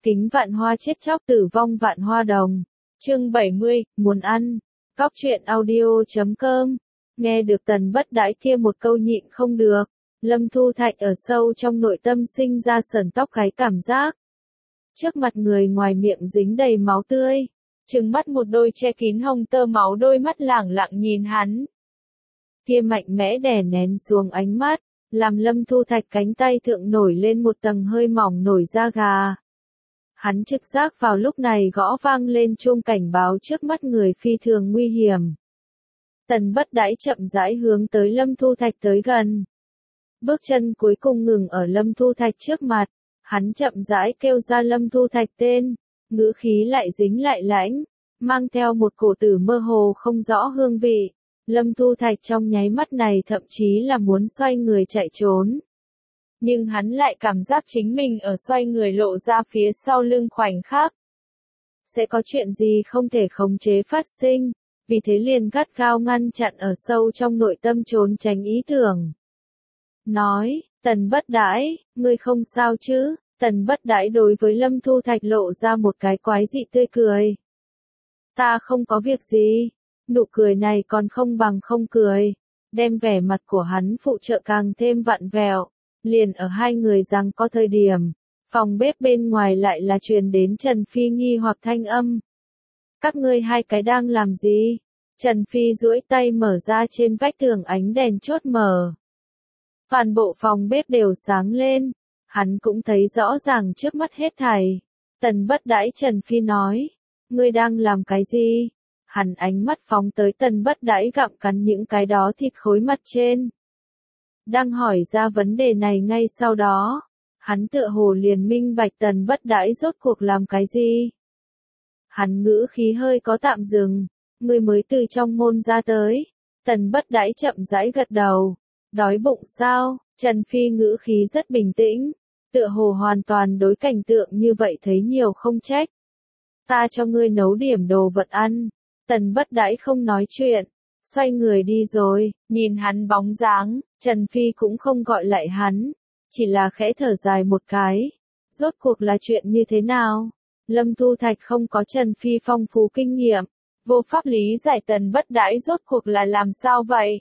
Kính vạn hoa chết chóc tử vong vạn hoa đồng. Chương 70, muốn ăn. Góc truyện audio.com. Nghe được Tần Bất Đãi kia một câu nhịn không được, Lâm Thu Thạch ở sâu trong nội tâm sinh ra sởn tóc gáy cảm giác. Trước mặt người ngoài miệng dính đầy máu tươi, trừng mắt một đôi che kín hồng tơ máu đôi mắt lẳng lặng nhìn hắn. Kia mạnh mẽ đè nén xuống ánh mắt, làm Lâm Thu Thạch cánh tay thượng nổi lên một tầng hơi mỏng nổi da gà. Hắn trực giác vào lúc này gõ vang lên chuông cảnh báo trước mắt người phi thường nguy hiểm. Tần Bất Đãi chậm rãi hướng tới Lâm Thu Thạch tới gần. Bước chân cuối cùng ngừng ở Lâm Thu Thạch trước mặt, hắn chậm rãi kêu ra Lâm Thu Thạch tên, ngữ khí lại dính lại lãnh, mang theo một cổ tử mơ hồ không rõ hương vị. Lâm Thu Thạch trong nháy mắt này thậm chí là muốn xoay người chạy trốn. Nhưng hắn lại cảm giác chính mình ở xoay người lộ ra phía sau lưng khoảnh khắc. Sẽ có chuyện gì không thể khống chế phát sinh, vì thế liền gắt gao ngăn chặn ở sâu trong nội tâm trốn tránh ý tưởng. Nói, Tần Bất Đãi, ngươi không sao chứ? Tần Bất Đãi đối với Lâm Thu Thạch lộ ra một cái quái dị tươi cười. Ta không có việc gì. Nụ cười này còn không bằng không cười, đem vẻ mặt của hắn phụ trợ càng thêm vặn vẹo. Liền ở hai người rằng có thời điểm, phòng bếp bên ngoài lại là truyền đến Trần Phi nghi hoặc thanh âm. Các ngươi hai cái đang làm gì? Trần Phi duỗi tay mở ra trên vách tường ánh đèn chốt mở. Toàn bộ phòng bếp đều sáng lên, hắn cũng thấy rõ ràng trước mắt hết thảy. Tần Bất Đãi Trần Phi nói, ngươi đang làm cái gì? Hắn ánh mắt phóng tới Tần Bất Đãi gặm cắn những cái đó thịt khối mặt trên. Đang hỏi ra vấn đề này ngay sau đó, hắn tựa hồ liền minh bạch Tần Bất Đãi rốt cuộc làm cái gì. Hắn ngữ khí hơi có tạm dừng, ngươi mới từ trong môn ra tới. Tần Bất Đãi chậm rãi gật đầu, đói bụng sao? Trần Phi ngữ khí rất bình tĩnh, tựa hồ hoàn toàn đối cảnh tượng như vậy thấy nhiều không trách. Ta cho ngươi nấu điểm đồ vật ăn. Tần Bất Đãi không nói chuyện, xoay người đi rồi, nhìn hắn bóng dáng, Trần Phi cũng không gọi lại hắn, chỉ là khẽ thở dài một cái. Rốt cuộc là chuyện như thế nào? Lâm Thu Thạch không có Trần Phi phong phú kinh nghiệm, vô pháp lý giải Tần Bất Đãi rốt cuộc là làm sao vậy?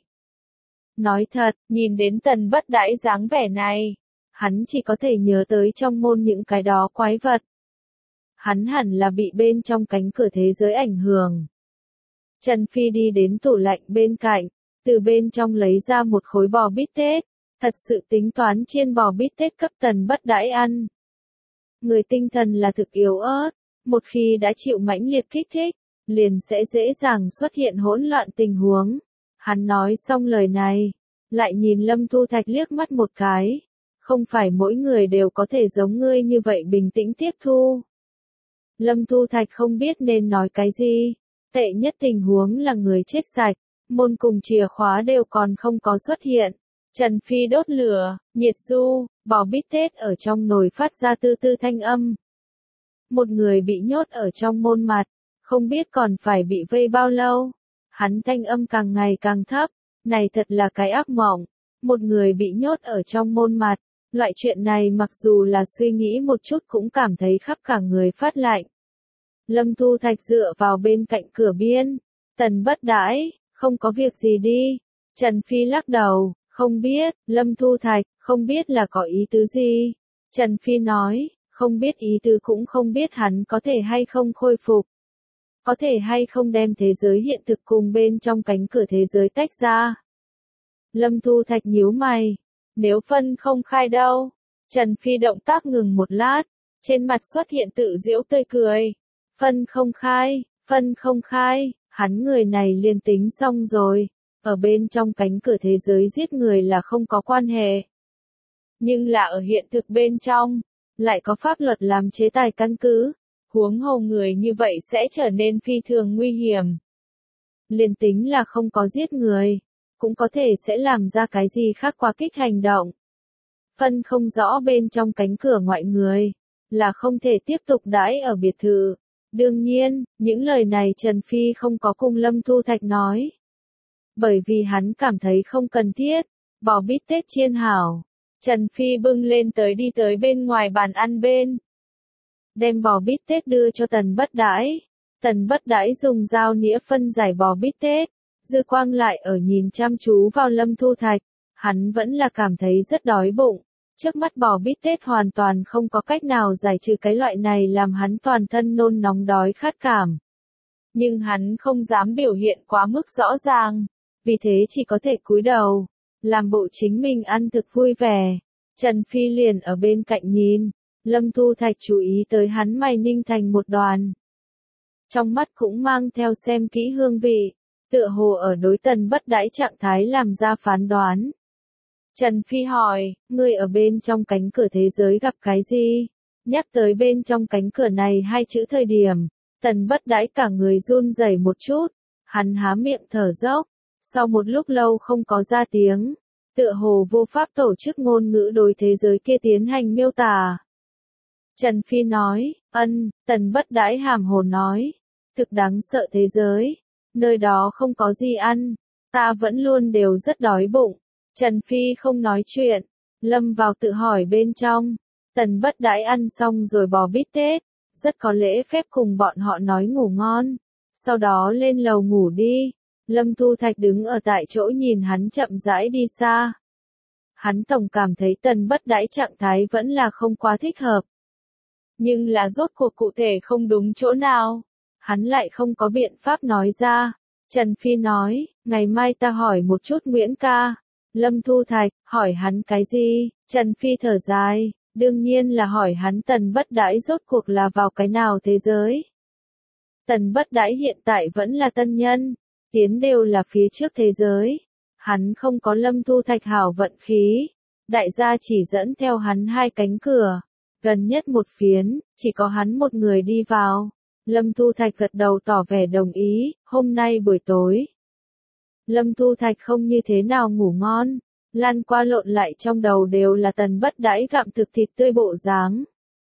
Nói thật, nhìn đến Tần Bất Đãi dáng vẻ này, hắn chỉ có thể nhớ tới trong môn những cái đó quái vật. Hắn hẳn là bị bên trong cánh cửa thế giới ảnh hưởng. Trần Phi đi đến tủ lạnh bên cạnh, từ bên trong lấy ra một khối bò bít tết, thật sự tính toán chiên bò bít tết cấp Tần Bất Đãi ăn. Người tinh thần là thực yếu ớt, một khi đã chịu mãnh liệt kích thích, liền sẽ dễ dàng xuất hiện hỗn loạn tình huống. Hắn nói xong lời này, lại nhìn Lâm Thu Thạch liếc mắt một cái, không phải mỗi người đều có thể giống ngươi như vậy bình tĩnh tiếp thu. Lâm Thu Thạch không biết nên nói cái gì. Tệ nhất tình huống là người chết sạch, môn cùng chìa khóa đều còn không có xuất hiện. Trần Phi đốt lửa, nhiệt du, bò bít tết ở trong nồi phát ra tư tư thanh âm. Một người bị nhốt ở trong môn mặt, không biết còn phải bị vây bao lâu. Hắn thanh âm càng ngày càng thấp, này thật là cái ác mộng. Một người bị nhốt ở trong môn mặt, loại chuyện này mặc dù là suy nghĩ một chút cũng cảm thấy khắp cả người phát lạnh. Lâm Thu Thạch dựa vào bên cạnh cửa biên. Tần Bất Đãi, không có việc gì đi. Trần Phi lắc đầu, không biết. Lâm Thu Thạch, không biết là có ý tứ gì. Trần Phi nói, không biết ý tứ cũng không biết hắn có thể hay không khôi phục. Có thể hay không đem thế giới hiện thực cùng bên trong cánh cửa thế giới tách ra. Lâm Thu Thạch nhíu mày. Nếu phân không khai đâu? Trần Phi động tác ngừng một lát, trên mặt xuất hiện tự giễu tươi cười. Phân không khai, hắn người này liền tính xong rồi, ở bên trong cánh cửa thế giới giết người là không có quan hệ. Nhưng là ở hiện thực bên trong, lại có pháp luật làm chế tài căn cứ, huống hồ người như vậy sẽ trở nên phi thường nguy hiểm. Liền tính là không có giết người, cũng có thể sẽ làm ra cái gì khác quá kích hành động. Phân không rõ bên trong cánh cửa ngoại người, là không thể tiếp tục đãi ở biệt thự. Đương nhiên, những lời này Trần Phi không có cùng Lâm Thu Thạch nói. Bởi vì hắn cảm thấy không cần thiết. Bò bít tết chiên hảo. Trần Phi bưng lên tới đi tới bên ngoài bàn ăn bên. đem bò bít tết đưa cho Tần Bất Đãi. Tần Bất Đãi dùng dao nĩa phân giải bò bít tết, dư quang lại ở nhìn chăm chú vào Lâm Thu Thạch, hắn vẫn là cảm thấy rất đói bụng. Trước mắt bò bít tết hoàn toàn không có cách nào giải trừ cái loại này làm hắn toàn thân nôn nóng đói khát cảm. Nhưng hắn không dám biểu hiện quá mức rõ ràng, vì thế chỉ có thể cúi đầu, làm bộ chính mình ăn thực vui vẻ. Trần Phi liền ở bên cạnh nhìn, Lâm Thu Thạch chú ý tới hắn mày ninh thành một đoàn. Trong mắt cũng mang theo xem kỹ hương vị, tựa hồ ở đối Tần Bất Đãi trạng thái làm ra phán đoán. Trần Phi hỏi, ngươi ở bên trong cánh cửa thế giới gặp cái gì? Nhắc tới bên trong cánh cửa này hai chữ thời điểm, Tần Bất Đãi cả người run rẩy một chút, hắn há miệng thở dốc, sau một lúc lâu không có ra tiếng, tựa hồ vô pháp tổ chức ngôn ngữ đối thế giới kia tiến hành miêu tả. Trần Phi nói, Tần Bất Đãi hàm hồ nói, thực đáng sợ thế giới, nơi đó không có gì ăn, ta vẫn luôn đều rất đói bụng. Trần Phi không nói chuyện, lâm vào tự hỏi bên trong. Tần Bất Đãi ăn xong rồi bò bít tết, rất có lễ phép cùng bọn họ nói ngủ ngon, sau đó lên lầu ngủ đi. Lâm Thu Thạch đứng ở tại chỗ nhìn hắn chậm rãi đi xa. Hắn tổng cảm thấy Tần Bất Đãi trạng thái vẫn là không quá thích hợp. Nhưng là rốt cuộc cụ thể không đúng chỗ nào, hắn lại không có biện pháp nói ra. Trần Phi nói, ngày mai ta hỏi một chút Nguyễn ca. Lâm Thu Thạch, hỏi hắn cái gì? Trần Phi thở dài, đương nhiên là hỏi hắn Tần Bất Đãi rốt cuộc là vào cái nào thế giới. Tần Bất Đãi hiện tại vẫn là tân nhân, tiến đều là phía trước thế giới. Hắn không có Lâm Thu Thạch hảo vận khí, đại gia chỉ dẫn theo hắn hai cánh cửa, gần nhất một phiến, chỉ có hắn một người đi vào. Lâm Thu Thạch gật đầu tỏ vẻ đồng ý, hôm nay buổi tối. Lâm Thu Thạch không như thế nào ngủ ngon, lăn qua lộn lại trong đầu đều là Tần Bất Đãi gặm thực thịt tươi bộ dáng.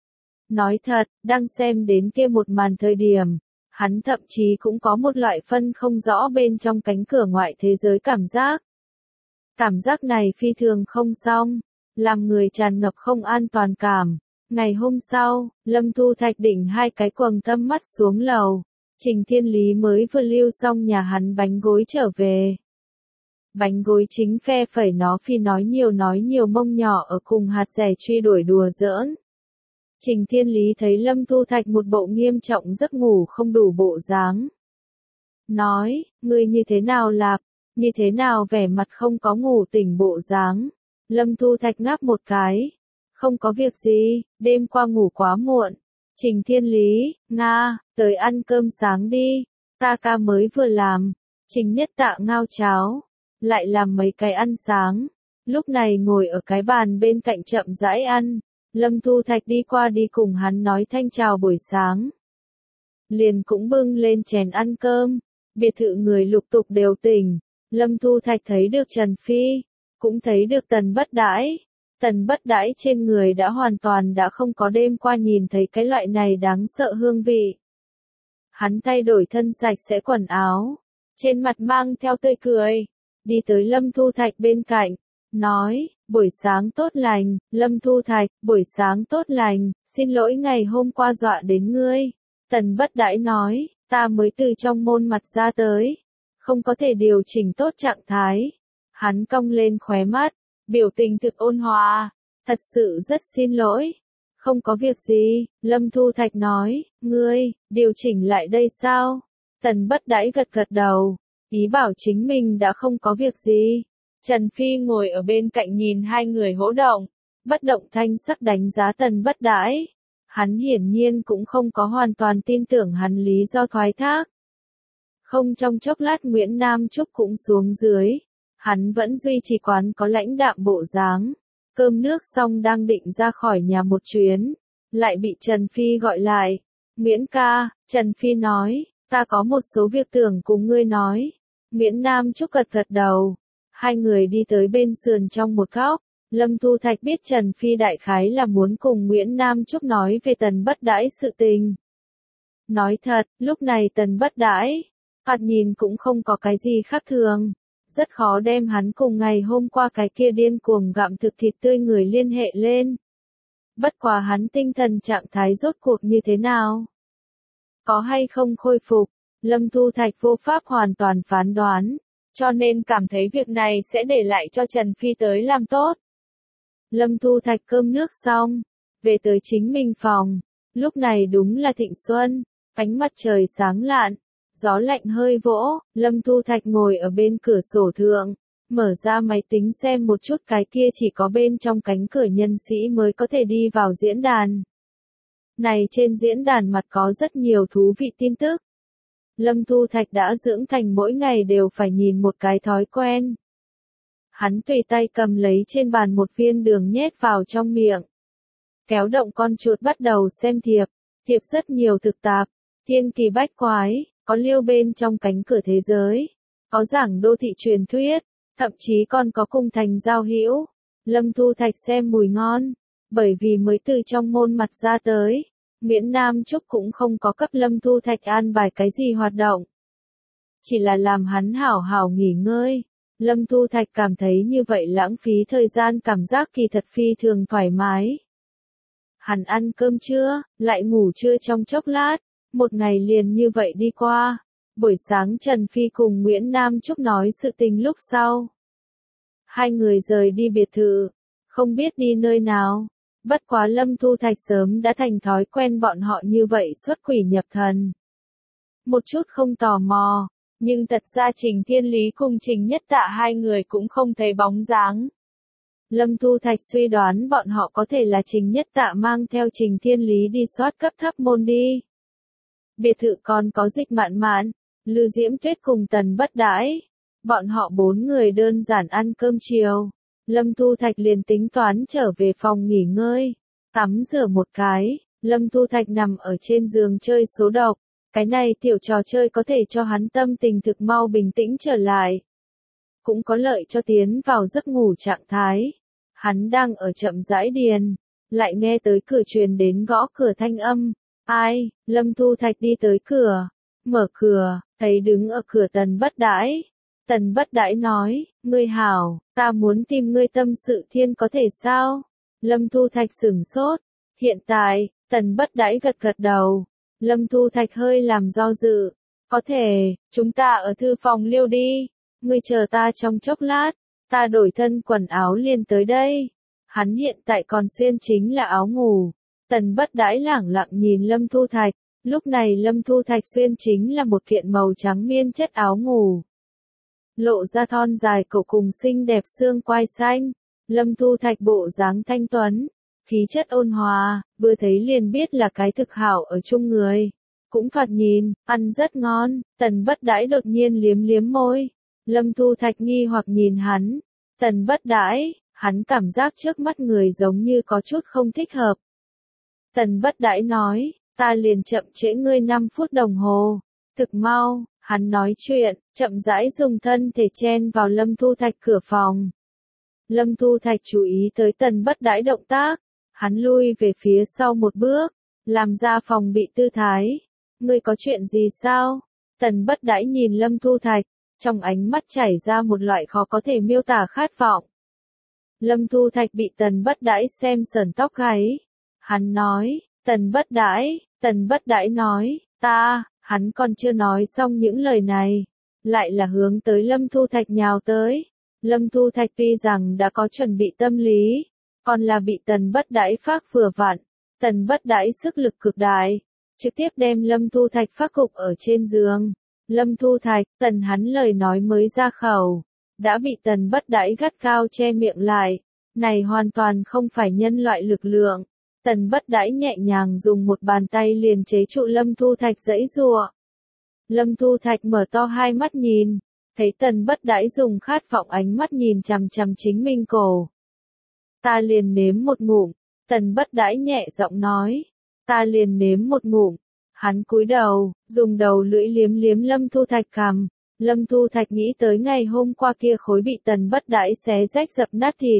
Nói thật, đang xem đến kia một màn thời điểm, hắn thậm chí cũng có một loại phân không rõ bên trong cánh cửa ngoại thế giới cảm giác. Cảm giác này phi thường không xong, làm người tràn ngập không an toàn cảm. Ngày hôm sau, Lâm Thu Thạch đỉnh hai cái quầng thâm mắt xuống lầu. Trình Thiên Lý mới vừa lưu xong nhà hắn bánh gối trở về. Bánh gối chính phe phẩy nó phi nói nhiều mông nhỏ ở cùng hạt rẻ truy đuổi đùa giỡn. Trình Thiên Lý thấy Lâm Thu Thạch một bộ nghiêm trọng giấc ngủ không đủ bộ dáng. Nói, ngươi như thế nào lạp, như thế nào vẻ mặt không có ngủ tỉnh bộ dáng. Lâm Thu Thạch ngáp một cái. Không có việc gì, đêm qua ngủ quá muộn. Trình Thiên Lý, Nga, tới ăn cơm sáng đi, ta ca mới vừa làm. Trình Nhất Tạ ngao cháo, lại làm mấy cái ăn sáng. Lúc này ngồi ở cái bàn bên cạnh chậm rãi ăn. Lâm Thu Thạch đi qua đi cùng hắn nói thanh chào buổi sáng. Liền cũng bưng lên chén ăn cơm. Biệt thự người lục tục đều tỉnh. Lâm Thu Thạch thấy được Trần Phi, cũng thấy được Tần Bất Đãi. Tần Bất Đãi trên người đã hoàn toàn đã không có đêm qua nhìn thấy cái loại này đáng sợ hương vị. Hắn thay đổi thân sạch sẽ quần áo, trên mặt mang theo tươi cười, đi tới Lâm Thu Thạch bên cạnh, nói, buổi sáng tốt lành. Lâm Thu Thạch, buổi sáng tốt lành, xin lỗi ngày hôm qua dọa đến ngươi. Tần Bất Đãi nói, ta mới từ trong môn mặt ra tới, không có thể điều chỉnh tốt trạng thái. Hắn cong lên khóe mắt, biểu tình thực ôn hòa, thật sự rất xin lỗi. Không có việc gì, Lâm Thu Thạch nói, ngươi, điều chỉnh lại đây sao? Tần Bất Đãi gật gật đầu, ý bảo chính mình đã không có việc gì. Trần Phi ngồi ở bên cạnh nhìn hai người hỗ động, bất động thanh sắc đánh giá Tần Bất Đãi. Hắn hiển nhiên cũng không có hoàn toàn tin tưởng hắn lý do thoái thác. Không trong chốc lát Nguyễn Nam Trúc cũng xuống dưới. Hắn vẫn duy trì quán có lãnh đạm bộ dáng. Cơm nước xong đang định ra khỏi nhà một chuyến, lại bị Trần Phi gọi lại. Nguyễn ca, Trần Phi nói, ta có một số việc tưởng cùng ngươi nói. Nguyễn Nam Trúc gật gật đầu. Hai người đi tới bên sườn trong một góc. Lâm Thu Thạch biết Trần Phi đại khái là muốn cùng Nguyễn Nam Trúc nói về Tần Bất Đãi sự tình. Nói thật, lúc này Tần Bất Đãi, thoạt nhìn cũng không có cái gì khác thường. Rất khó đem hắn cùng ngày hôm qua cái kia điên cuồng gặm thực thịt tươi người liên hệ lên. Bất quá hắn tinh thần trạng thái rốt cuộc như thế nào? Có hay không khôi phục? Lâm Thu Thạch vô pháp hoàn toàn phán đoán, cho nên cảm thấy việc này sẽ để lại cho Trần Phi tới làm tốt. Lâm Thu Thạch cơm nước xong, về tới chính mình phòng, lúc này đúng là thịnh xuân, ánh mặt trời sáng lạn, gió lạnh hơi vỗ, Lâm Thu Thạch ngồi ở bên cửa sổ thượng, mở ra máy tính xem một chút cái kia chỉ có bên trong cánh cửa nhân sĩ mới có thể đi vào diễn đàn. Này trên diễn đàn mặt có rất nhiều thú vị tin tức. Lâm Thu Thạch đã dưỡng thành mỗi ngày đều phải nhìn một cái thói quen. Hắn tùy tay cầm lấy trên bàn một viên đường nhét vào trong miệng. Kéo động con chuột bắt đầu xem thiệp, thiệp rất nhiều thực tạp, thiên kỳ bách quái, có liêu bên trong cánh cửa thế giới, có giảng đô thị truyền thuyết, thậm chí còn có cung thành giao hữu. Lâm Thu Thạch xem mùi ngon, bởi vì mới từ trong môn mặt ra tới, Nguyễn Nam Trúc cũng không có cấp Lâm Thu Thạch an bài cái gì hoạt động. Chỉ là làm hắn hảo hảo nghỉ ngơi. Lâm Thu Thạch cảm thấy như vậy lãng phí thời gian cảm giác kỳ thật phi thường thoải mái. Hắn ăn cơm trưa, lại ngủ trưa trong chốc lát, một ngày liền như vậy đi qua. Buổi sáng Trần Phi cùng Nguyễn Nam Trúc nói sự tình lúc sau. Hai người rời đi biệt thự, không biết đi nơi nào. Bất quá Lâm Thu Thạch sớm đã thành thói quen bọn họ như vậy xuất quỷ nhập thần. Một chút không tò mò, nhưng thật ra Trình Thiên Lý cùng Trình Nhất Tạ hai người cũng không thấy bóng dáng. Lâm Thu Thạch suy đoán bọn họ có thể là Trình Nhất Tạ mang theo Trình Thiên Lý đi soát cấp thấp môn đi. Biệt thự còn có Dịch Mạn Mạn, Lư Diễm Tuyết cùng Tần Bất Đãi. Bọn họ 4 người đơn giản ăn cơm chiều. Lâm Thu Thạch liền tính toán trở về phòng nghỉ ngơi, tắm rửa một cái, Lâm Thu Thạch nằm ở trên giường chơi số độc. Cái này tiểu trò chơi có thể cho hắn tâm tình thực mau bình tĩnh trở lại. Cũng có lợi cho tiến vào giấc ngủ trạng thái. Hắn đang ở chậm rãi điền, lại nghe tới cửa truyền đến gõ cửa thanh âm. Ai? Lâm Thu Thạch đi tới cửa, mở cửa, thấy đứng ở cửa Tần Bất Đãi. Tần Bất Đãi nói, ngươi hảo, ta muốn tìm ngươi tâm sự thiên có thể sao? Lâm Thu Thạch sửng sốt. Hiện tại, Tần Bất Đãi gật gật đầu. Lâm Thu Thạch hơi làm do dự. Có thể, chúng ta ở thư phòng liêu đi. Ngươi chờ ta trong chốc lát. Ta đổi thân quần áo liền tới đây. Hắn hiện tại còn xuyên chính là áo ngủ. Tần Bất Đãi lẳng lặng nhìn Lâm Thu Thạch. Lúc này Lâm Thu Thạch xuyên chính là một kiện màu trắng miên chất áo ngủ. Lộ ra thon dài cổ cùng xinh đẹp xương quai xanh. Lâm Thu Thạch bộ dáng thanh tuấn, khí chất ôn hòa, vừa thấy liền biết là cái thực hảo ở chung người. Cũng thoạt nhìn, ăn rất ngon. Tần Bất Đãi đột nhiên liếm liếm môi. Lâm Thu Thạch nghi hoặc nhìn hắn. Tần Bất Đãi, hắn cảm giác trước mắt người giống như có chút không thích hợp. Tần Bất Đãi nói, ta liền chậm trễ ngươi 5 phút đồng hồ. Thực mau, hắn nói chuyện, chậm rãi dùng thân thể chen vào Lâm Thu Thạch cửa phòng. Lâm Thu Thạch chú ý tới Tần Bất Đãi động tác. Hắn lui về phía sau một bước, làm ra phòng bị tư thái. Ngươi có chuyện gì sao? Tần Bất Đãi nhìn Lâm Thu Thạch, trong ánh mắt chảy ra một loại khó có thể miêu tả khát vọng. Lâm Thu Thạch bị Tần Bất Đãi xem sởn tóc gáy. Hắn nói, Tần Bất Đãi nói, hắn còn chưa nói xong những lời này, lại là hướng tới Lâm Thu Thạch nhào tới. Lâm Thu Thạch tuy rằng đã có chuẩn bị tâm lý, còn là bị Tần Bất Đãi phác vừa vặn. Tần Bất Đãi sức lực cực đại, trực tiếp đem Lâm Thu Thạch phác gục ở trên giường. Lâm Thu Thạch, hắn lời nói mới ra khẩu, đã bị Tần Bất Đãi gắt gao che miệng lại. Này hoàn toàn không phải nhân loại lực lượng. Tần Bất Đãi nhẹ nhàng dùng một bàn tay liền chế trụ Lâm Thu Thạch giãy giụa. Lâm Thu Thạch mở to hai mắt nhìn, thấy Tần Bất Đãi dùng khát vọng ánh mắt nhìn chằm chằm chính mình cổ. Ta liền nếm một ngụm, Tần Bất Đãi nhẹ giọng nói. Ta liền nếm một ngụm. Hắn cúi đầu, dùng đầu lưỡi liếm liếm Lâm Thu Thạch cằm. Lâm Thu Thạch nghĩ tới ngày hôm qua kia khối bị Tần Bất Đãi xé rách dập nát thịt.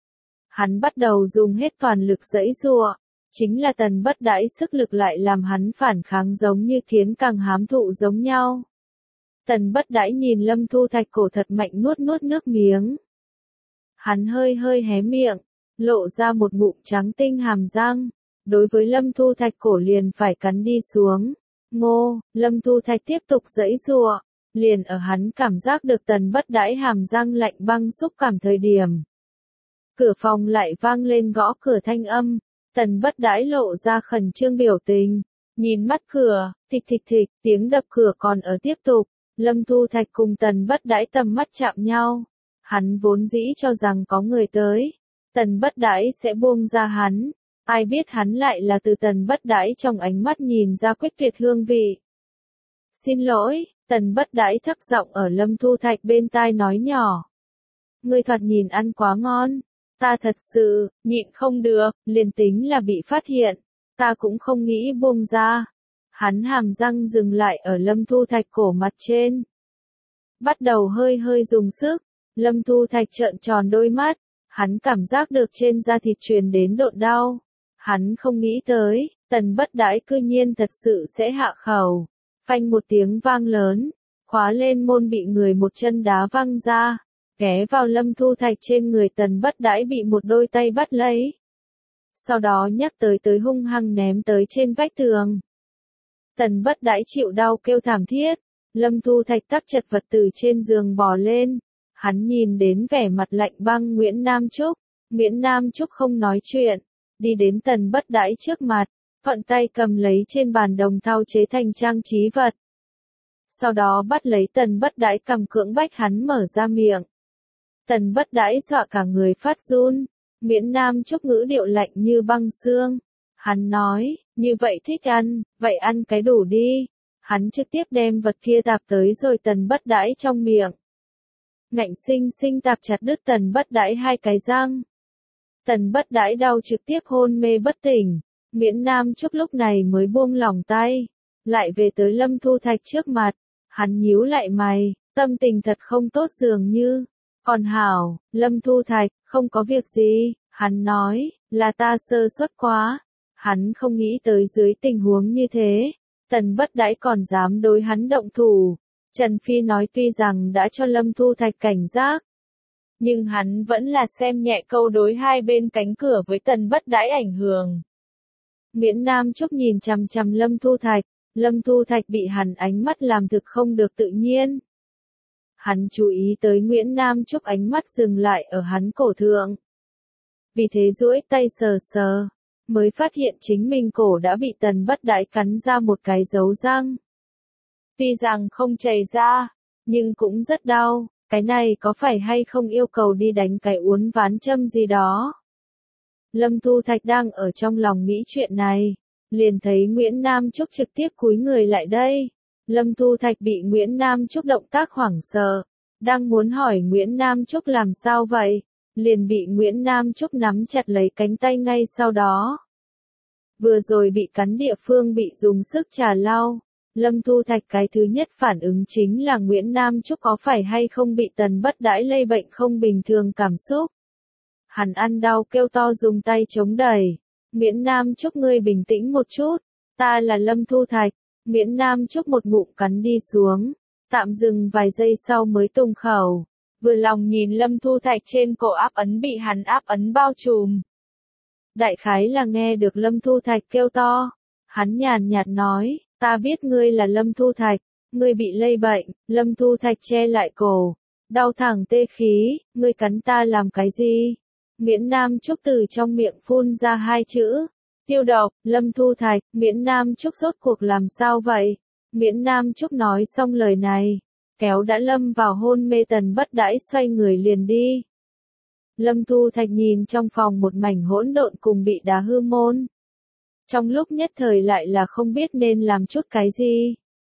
Hắn bắt đầu dùng hết toàn lực giãy giụa, chính là Tần Bất Đãi sức lực lại làm hắn phản kháng giống như kiến càng hám thụ giống nhau. Tần Bất Đãi nhìn Lâm Thu Thạch cổ thật mạnh nuốt nuốt nước miếng. Hắn hơi hơi hé miệng, lộ ra một ngụm trắng tinh hàm răng. Đối với Lâm Thu Thạch cổ liền phải cắn đi xuống. Ngô, Lâm Thu Thạch tiếp tục giãy giụa, liền ở hắn cảm giác được Tần Bất Đãi hàm răng lạnh băng xúc cảm thời điểm. Cửa phòng lại vang lên gõ cửa thanh âm, Tần Bất Đãi lộ ra khẩn trương biểu tình, nhìn mắt cửa, thịch thịch thịch, tiếng đập cửa còn ở tiếp tục. Lâm Thu Thạch cùng Tần Bất Đãi tầm mắt chạm nhau, hắn vốn dĩ cho rằng có người tới, Tần Bất Đãi sẽ buông ra hắn, ai biết hắn lại là từ Tần Bất Đãi trong ánh mắt nhìn ra quyết tuyệt hương vị. Xin lỗi, Tần Bất Đãi thấp giọng ở Lâm Thu Thạch bên tai nói nhỏ. Ngươi thoạt nhìn ăn quá ngon, ta thật sự, nhịn không được, liền tính là bị phát hiện, ta cũng không nghĩ buông ra. Hắn hàm răng dừng lại ở Lâm Thu Thạch cổ mặt trên. Bắt đầu hơi hơi dùng sức, Lâm Thu Thạch trợn tròn đôi mắt, hắn cảm giác được trên da thịt truyền đến độn đau. Hắn không nghĩ tới, Tần Bất Đãi cư nhiên thật sự sẽ hạ khẩu. Phanh một tiếng vang lớn, khóa lên môn bị người một chân đá văng ra, ghé vào Lâm Thu Thạch trên người Tần Bất Đãi bị một đôi tay bắt lấy. Sau đó nhắc tới hung hăng ném tới trên vách tường. Tần Bất Đãi chịu đau kêu thảm thiết, Lâm Thu Thạch tắc chật vật từ trên giường bò lên, hắn nhìn đến vẻ mặt lạnh băng Nguyễn Nam Trúc, Nguyễn Nam Trúc không nói chuyện, đi đến Tần Bất Đãi trước mặt, thuận tay cầm lấy trên bàn đồng thau chế thành trang trí vật. Sau đó bắt lấy Tần Bất Đãi cầm cưỡng bách hắn mở ra miệng. Tần Bất Đãi dọa cả người phát run, Nguyễn Nam Trúc ngữ điệu lạnh như băng xương. Hắn nói, như vậy thích ăn, vậy ăn cái đủ đi. Hắn trực tiếp đem vật kia tạp tới rồi Tần Bất Đãi trong miệng. Ngạnh sinh sinh tạp chặt đứt Tần Bất Đãi hai cái răng. Tần Bất Đãi đau trực tiếp hôn mê bất tỉnh. Nguyễn Nam Trúc lúc này mới buông lỏng tay, lại về tới Lâm Thu Thạch trước mặt. Hắn nhíu lại mày, tâm tình thật không tốt dường như. Còn hảo, Lâm Thu Thạch, không có việc gì, hắn nói, là ta sơ suất quá. Hắn không nghĩ tới dưới tình huống như thế, Tần Bất Đãi còn dám đối hắn động thủ. Trần Phi nói tuy rằng đã cho Lâm Thu Thạch cảnh giác, nhưng hắn vẫn là xem nhẹ câu đối hai bên cánh cửa với Tần Bất Đãi ảnh hưởng. Nguyễn Nam Trúc nhìn chằm chằm Lâm Thu Thạch bị hắn ánh mắt làm thực không được tự nhiên. Hắn chú ý tới Nguyễn Nam Trúc ánh mắt dừng lại ở hắn cổ thượng. Vì thế duỗi tay sờ sờ, mới phát hiện chính mình cổ đã bị Tần Bất Đãi cắn ra một cái dấu răng. Tuy rằng không chảy ra, nhưng cũng rất đau, cái này có phải hay không yêu cầu đi đánh cái uốn ván châm gì đó. Lâm Thu Thạch đang ở trong lòng nghĩ chuyện này, liền thấy Nguyễn Nam Trúc trực tiếp cúi người lại đây. Lâm Thu Thạch bị Nguyễn Nam Trúc động tác hoảng sợ, đang muốn hỏi Nguyễn Nam Trúc làm sao vậy, liền bị Nguyễn Nam Trúc nắm chặt lấy cánh tay ngay sau đó. Vừa rồi bị cắn địa phương bị dùng sức trà lau, Lâm Thu Thạch cái thứ nhất phản ứng chính là Nguyễn Nam Trúc có phải hay không bị Tần Bất Đãi lây bệnh không bình thường cảm xúc. Hắn ăn đau kêu to dùng tay chống đẩy. Nguyễn Nam Trúc ngươi bình tĩnh một chút, ta là Lâm Thu Thạch. Nguyễn Nam Trúc một ngụm cắn đi xuống, tạm dừng vài giây sau mới tung khẩu. Vừa lòng nhìn Lâm Thu Thạch trên cổ áp ấn bị hắn áp ấn bao trùm. Đại khái là nghe được Lâm Thu Thạch kêu to. Hắn nhàn nhạt nói, ta biết ngươi là Lâm Thu Thạch, ngươi bị lây bệnh. Lâm Thu Thạch che lại cổ, đau thẳng tê khí, ngươi cắn ta làm cái gì? Nguyễn Nam Trúc từ trong miệng phun ra hai chữ. Tiêu độc. Lâm Thu Thạch, Nguyễn Nam Trúc rốt cuộc làm sao vậy? Nguyễn Nam Trúc nói xong lời này, kéo đã lâm vào hôn mê Tần Bất Đãi xoay người liền đi. Lâm Thu Thạch nhìn trong phòng một mảnh hỗn độn cùng bị đá hư môn. Trong lúc nhất thời lại là không biết nên làm chút cái gì.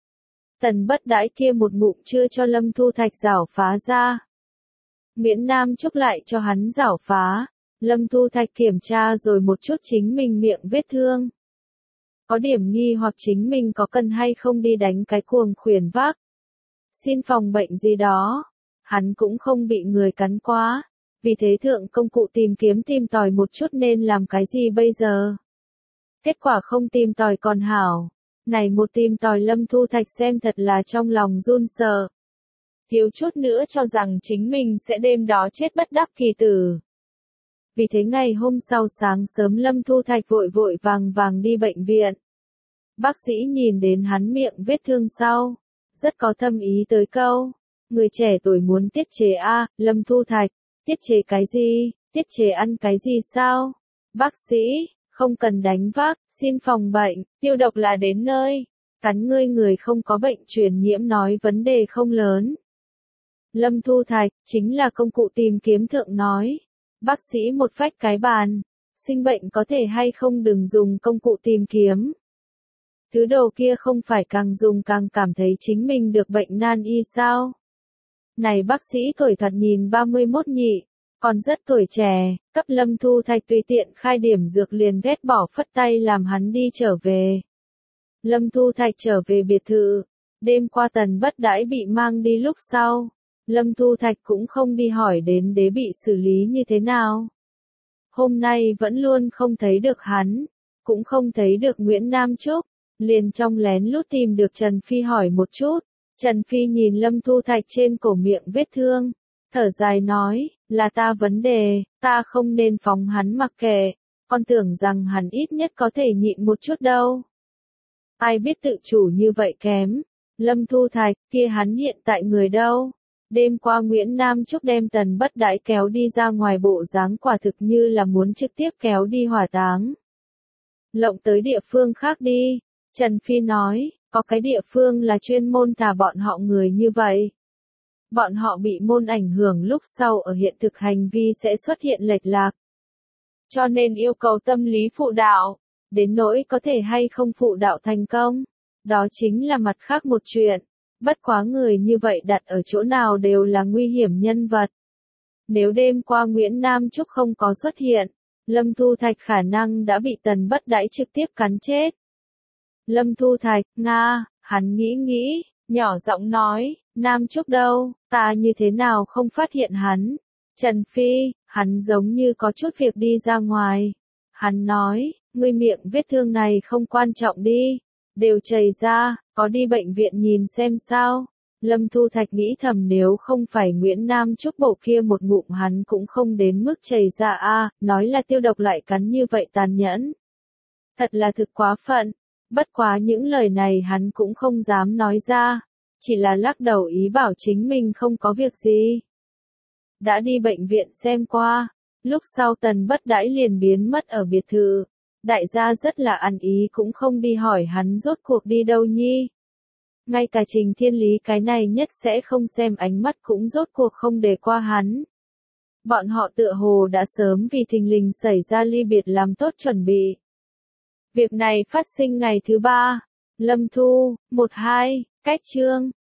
Tần Bất Đãi kia một ngụm chưa cho Lâm Thu Thạch giảo phá ra. Nguyễn Nam Trúc lại cho hắn giảo phá. Lâm Thu Thạch kiểm tra rồi một chút chính mình miệng vết thương. Có điểm nghi hoặc chính mình có cần hay không đi đánh cái cuồng khuyển vác. Xin phòng bệnh gì đó. Hắn cũng không bị người cắn quá. Vì thế thượng công cụ tìm tòi một chút nên làm cái gì bây giờ. Kết quả không tìm tòi còn hảo. Này một tìm tòi Lâm Thu Thạch xem thật là trong lòng run sợ. Thiếu chút nữa cho rằng chính mình sẽ đêm đó chết bất đắc kỳ tử. Vì thế ngày hôm sau sáng sớm Lâm Thu Thạch vội vội vàng vàng đi bệnh viện. Bác sĩ nhìn đến hắn miệng vết thương sau, rất có thâm ý tới câu, người trẻ tuổi muốn tiết chế a, Lâm Thu Thạch, tiết chế cái gì, tiết chế ăn cái gì sao? Bác sĩ, không cần đánh vác, xin phòng bệnh, tiêu độc là đến nơi, cắn ngươi người không có bệnh truyền nhiễm nói vấn đề không lớn. Lâm Thu Thạch, chính là công cụ tìm kiếm thượng nói. Bác sĩ một phách cái bàn, sinh bệnh có thể hay không đừng dùng công cụ tìm kiếm. Thứ đồ kia không phải càng dùng càng cảm thấy chính mình được bệnh nan y sao? Này bác sĩ tuổi thoạt nhìn 31 nhị, còn rất tuổi trẻ, cấp Lâm Thu Thạch tùy tiện khai điểm dược liền ghét bỏ phất tay làm hắn đi trở về. Lâm Thu Thạch trở về biệt thự, đêm qua Tần Bất Đãi bị mang đi lúc sau, Lâm Thu Thạch cũng không đi hỏi đến đế bị xử lý như thế nào. Hôm nay vẫn luôn không thấy được hắn, cũng không thấy được Nguyễn Nam Trúc, liền trong lén lút tìm được Trần Phi hỏi một chút. Trần Phi nhìn Lâm Thu Thạch trên cổ miệng vết thương, thở dài nói, là ta vấn đề, ta không nên phóng hắn mặc kệ, con tưởng rằng hắn ít nhất có thể nhịn một chút đâu. Ai biết tự chủ như vậy kém, Lâm Thu Thạch, kia hắn hiện tại người đâu? Đêm qua Nguyễn Nam Trúc đem Tần Bất Đãi kéo đi ra ngoài bộ dáng quả thực như là muốn trực tiếp kéo đi hỏa táng. Lộng tới địa phương khác đi, Trần Phi nói, có cái địa phương là chuyên môn thả bọn họ người như vậy. Bọn họ bị môn ảnh hưởng lúc sau ở hiện thực hành vi sẽ xuất hiện lệch lạc. Cho nên yêu cầu tâm lý phụ đạo, đến nỗi có thể hay không phụ đạo thành công, đó chính là mặt khác một chuyện. Bất quá người như vậy đặt ở chỗ nào đều là nguy hiểm nhân vật. Nếu đêm qua Nguyễn Nam Trúc không có xuất hiện, Lâm Thu Thạch khả năng đã bị Tần Bất Đãi trực tiếp cắn chết. Lâm Thu Thạch, Nga, hắn nghĩ, nhỏ giọng nói, Nam Trúc đâu, ta như thế nào không phát hiện hắn. Trần Phi, hắn giống như có chút việc đi ra ngoài. Hắn nói, ngươi miệng vết thương này không quan trọng đi, đều chảy ra, có đi bệnh viện nhìn xem sao. Lâm Thu Thạch nghĩ thầm nếu không phải Nguyễn Nam Trúc bổ kia một ngụm hắn cũng không đến mức chảy ra a, nói là tiêu độc lại cắn như vậy tàn nhẫn. Thật là thực quá phận, bất quá những lời này hắn cũng không dám nói ra, chỉ là lắc đầu ý bảo chính mình không có việc gì. Đã đi bệnh viện xem qua, lúc sau Tần Bất Đãi liền biến mất ở biệt thự. Đại gia rất là ăn ý cũng không đi hỏi hắn rốt cuộc đi đâu nhi. Ngay cả Trình Thiên Lý cái này nhất sẽ không xem ánh mắt cũng rốt cuộc không để qua hắn. Bọn họ tựa hồ đã sớm vì thình lình xảy ra ly biệt làm tốt chuẩn bị. Việc này phát sinh ngày thứ 3. Lâm Thu, 1-2, cách chương.